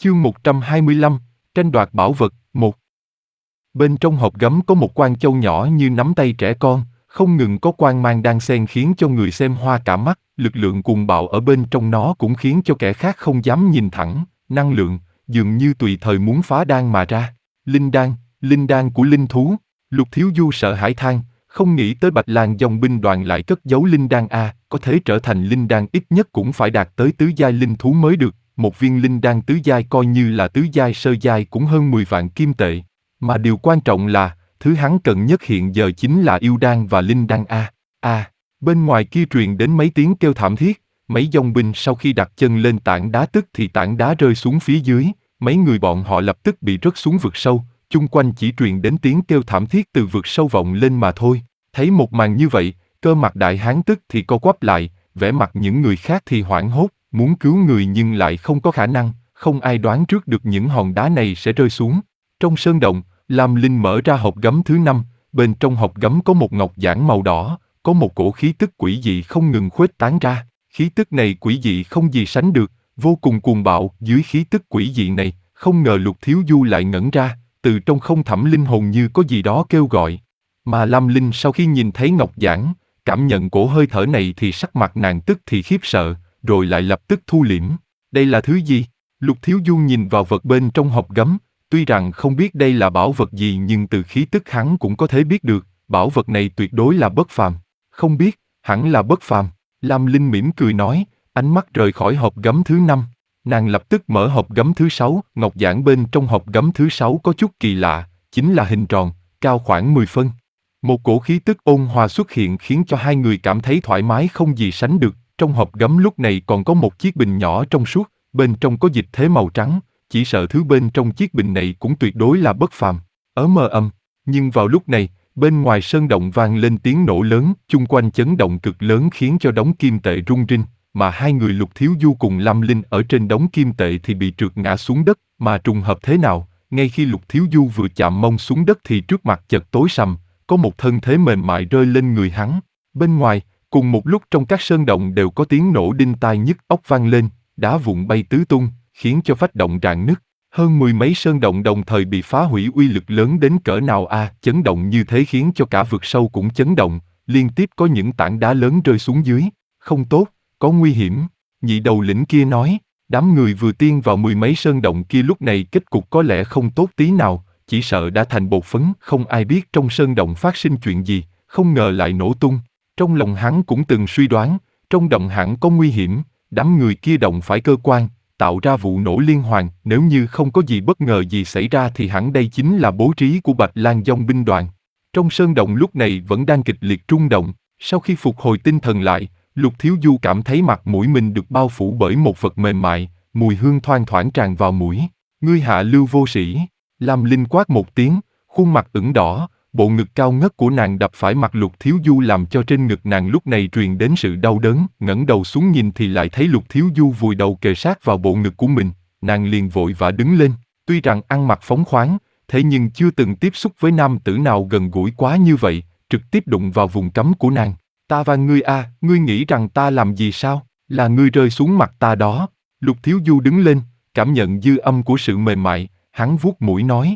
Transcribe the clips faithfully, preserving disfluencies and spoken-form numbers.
Chương một trăm hai mươi lăm, tranh đoạt bảo vật, một. Bên trong hộp gấm có một quan châu nhỏ như nắm tay trẻ con, không ngừng có quang mang đan xen khiến cho người xem hoa cả mắt, lực lượng cuồng bạo ở bên trong nó cũng khiến cho kẻ khác không dám nhìn thẳng, năng lượng, dường như tùy thời muốn phá đan mà ra. Linh đan, linh đan của linh thú. Lục Thiếu Du sợ hãi than, không nghĩ tới Bạch Lang dòng binh đoàn lại cất giấu linh đan a, có thể trở thành linh đan ít nhất cũng phải đạt tới tứ giai linh thú mới được. Một viên linh đan tứ giai coi như là tứ giai sơ giai cũng hơn mười vạn kim tệ. Mà điều quan trọng là, thứ hắn cần nhất hiện giờ chính là yêu đan và linh đan a. A, bên ngoài kia truyền đến mấy tiếng kêu thảm thiết, mấy dòng binh sau khi đặt chân lên tảng đá tức thì tảng đá rơi xuống phía dưới, mấy người bọn họ lập tức bị rớt xuống vực sâu, chung quanh chỉ truyền đến tiếng kêu thảm thiết từ vực sâu vọng lên mà thôi. Thấy một màn như vậy, cơ mặt đại hán tức thì co quắp lại, vẻ mặt những người khác thì hoảng hốt, muốn cứu người nhưng lại không có khả năng, không ai đoán trước được những hòn đá này sẽ rơi xuống. Trong sơn động, Lam Linh mở ra hộp gấm thứ năm, bên trong hộp gấm có một ngọc giản màu đỏ, có một cổ khí tức quỷ dị không ngừng khuếch tán ra. Khí tức này quỷ dị không gì sánh được, vô cùng cuồng bạo. Dưới khí tức quỷ dị này, không ngờ Lục Thiếu Du lại ngẩn ra, từ trong không thẳm linh hồn như có gì đó kêu gọi. Mà Lam Linh sau khi nhìn thấy ngọc giản, cảm nhận cổ hơi thở này thì sắc mặt nàng tức thì khiếp sợ, rồi lại lập tức thu liễm. Đây là thứ gì? Lục Thiếu Du nhìn vào vật bên trong hộp gấm, tuy rằng không biết đây là bảo vật gì nhưng từ khí tức hắn cũng có thể biết được, bảo vật này tuyệt đối là bất phàm. Không biết, hẳn là bất phàm. Lam Linh mỉm cười nói, ánh mắt rời khỏi hộp gấm thứ năm. Nàng lập tức mở hộp gấm thứ sáu, ngọc giản bên trong hộp gấm thứ sáu có chút kỳ lạ, chính là hình tròn, cao khoảng mười phân. Một cổ khí tức ôn hòa xuất hiện khiến cho hai người cảm thấy thoải mái không gì sánh được. Trong hộp gấm lúc này còn có một chiếc bình nhỏ trong suốt, bên trong có dịch thế màu trắng, chỉ sợ thứ bên trong chiếc bình này cũng tuyệt đối là bất phàm. Ớ mờ âm, nhưng vào lúc này, bên ngoài sơn động vang lên tiếng nổ lớn, chung quanh chấn động cực lớn khiến cho đống kim tệ rung rinh, mà hai người Lục Thiếu Du cùng Lam Linh ở trên đống kim tệ thì bị trượt ngã xuống đất, mà trùng hợp thế nào, ngay khi Lục Thiếu Du vừa chạm mông xuống đất thì trước mặt chợt tối sầm, có một thân thế mềm mại rơi lên người hắn. Bên ngoài, cùng một lúc trong các sơn động đều có tiếng nổ đinh tai nhức óc vang lên, đá vụn bay tứ tung, khiến cho vách động rạn nứt. Hơn mười mấy sơn động đồng thời bị phá hủy, uy lực lớn đến cỡ nào a, à, chấn động như thế khiến cho cả vực sâu cũng chấn động, liên tiếp có những tảng đá lớn rơi xuống dưới. Không tốt, có nguy hiểm. Nhị đầu lĩnh kia nói, đám người vừa tiên vào mười mấy sơn động kia lúc này kết cục có lẽ không tốt tí nào, chỉ sợ đã thành bột phấn, không ai biết trong sơn động phát sinh chuyện gì, không ngờ lại nổ tung. Trong lòng hắn cũng từng suy đoán, trong động hẳn có nguy hiểm, đám người kia động phải cơ quan, tạo ra vụ nổ liên hoàn, nếu như không có gì bất ngờ gì xảy ra thì hẳn đây chính là bố trí của Bạch Lang dòng binh đoàn. Trong sơn động lúc này vẫn đang kịch liệt rung động, sau khi phục hồi tinh thần lại, Lục Thiếu Du cảm thấy mặt mũi mình được bao phủ bởi một vật mềm mại, mùi hương thoang thoảng tràn vào mũi. Ngươi hạ lưu vô sĩ. Lam Linh quát một tiếng, khuôn mặt ửng đỏ, bộ ngực cao ngất của nàng đập phải mặt Lục Thiếu Du làm cho trên ngực nàng lúc này truyền đến sự đau đớn. Ngẩng đầu xuống nhìn thì lại thấy Lục Thiếu Du vùi đầu kề sát vào bộ ngực của mình, nàng liền vội vã đứng lên. Tuy rằng ăn mặc phóng khoáng, thế nhưng chưa từng tiếp xúc với nam tử nào gần gũi quá như vậy, trực tiếp đụng vào vùng cấm của nàng. Ta và ngươi a, à, ngươi nghĩ rằng ta làm gì sao? Là ngươi rơi xuống mặt ta đó. Lục Thiếu Du đứng lên, cảm nhận dư âm của sự mềm mại, hắn vuốt mũi nói.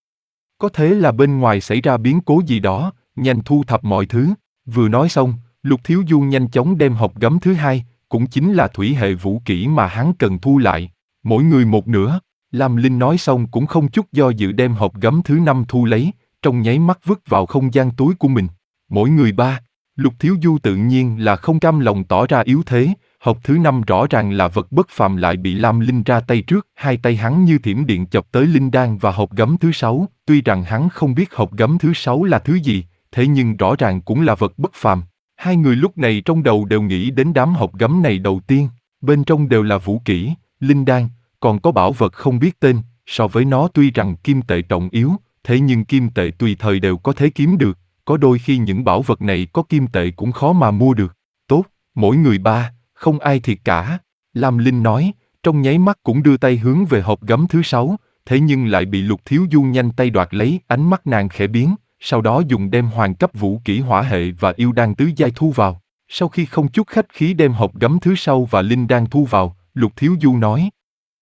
Có thể là bên ngoài xảy ra biến cố gì đó, nhanh thu thập mọi thứ. Vừa nói xong, Lục Thiếu Du nhanh chóng đem hộp gấm thứ hai, cũng chính là thủy hệ vũ kỹ mà hắn cần thu lại. Mỗi người một nửa. Lam Linh nói xong cũng không chút do dự đem hộp gấm thứ năm thu lấy, trong nháy mắt vứt vào không gian túi của mình. Mỗi người ba. Lục Thiếu Du tự nhiên là không cam lòng tỏ ra yếu thế, hộp thứ năm rõ ràng là vật bất phàm lại bị Lam Linh ra tay trước, hai tay hắn như thiểm điện chộp tới linh đan và hộp gấm thứ sáu, tuy rằng hắn không biết hộp gấm thứ sáu là thứ gì, thế nhưng rõ ràng cũng là vật bất phàm. Hai người lúc này trong đầu đều nghĩ đến đám hộp gấm này đầu tiên, bên trong đều là vũ kỹ, linh đan, còn có bảo vật không biết tên, so với nó tuy rằng kim tệ trọng yếu, thế nhưng kim tệ tùy thời đều có thể kiếm được, có đôi khi những bảo vật này có kim tệ cũng khó mà mua được. Tốt, mỗi người ba, không ai thiệt cả. Lam Linh nói, trong nháy mắt cũng đưa tay hướng về hộp gấm thứ sáu, thế nhưng lại bị Lục Thiếu Du nhanh tay đoạt lấy, ánh mắt nàng khẽ biến, sau đó dùng đem hoàng cấp vũ kỹ hỏa hệ và yêu đan tứ giai thu vào. Sau khi không chút khách khí đem hộp gấm thứ sau và linh đan thu vào, Lục Thiếu Du nói.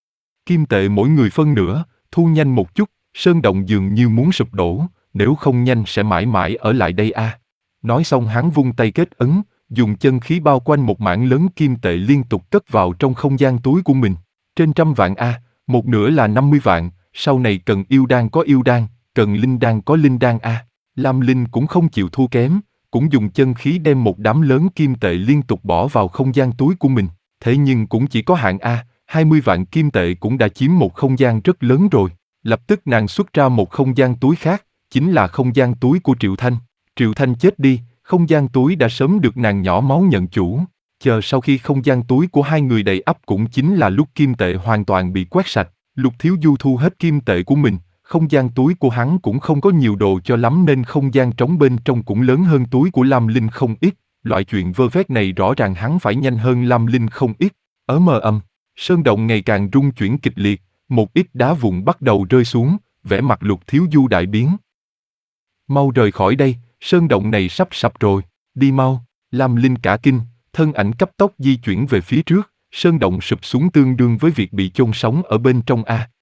Kim tệ mỗi người phân nửa, thu nhanh một chút, sơn động dường như muốn sụp đổ, nếu không nhanh sẽ mãi mãi ở lại đây a. Nói xong hắn vung tay kết ấn, dùng chân khí bao quanh một mảng lớn kim tệ liên tục cất vào trong không gian túi của mình. Trên trăm vạn a, một nửa là năm mươi vạn, sau này cần yêu đan có yêu đan, cần linh đan có linh đan a. Lam Linh cũng không chịu thua kém, cũng dùng chân khí đem một đám lớn kim tệ liên tục bỏ vào không gian túi của mình. Thế nhưng cũng chỉ có hạn a, hai mươi vạn kim tệ cũng đã chiếm một không gian rất lớn rồi. Lập tức nàng xuất ra một không gian túi khác, chính là không gian túi của Triệu Thanh. Triệu Thanh chết đi, không gian túi đã sớm được nàng nhỏ máu nhận chủ. Chờ sau khi không gian túi của hai người đầy ắp cũng chính là lúc kim tệ hoàn toàn bị quét sạch. Lục Thiếu Du thu hết kim tệ của mình, không gian túi của hắn cũng không có nhiều đồ cho lắm nên không gian trống bên trong cũng lớn hơn túi của Lam Linh không ít. Loại chuyện vơ vét này rõ ràng hắn phải nhanh hơn Lam Linh không ít. Ở mờ âm, sơn động ngày càng rung chuyển kịch liệt, một ít đá vụn bắt đầu rơi xuống, vẻ mặt Lục Thiếu Du đại biến. Mau rời khỏi đây, sơn động này sắp sập rồi, đi mau. Lam Linh cả kinh, thân ảnh cấp tốc di chuyển về phía trước, sơn động sụp xuống tương đương với việc bị chôn sống ở bên trong a.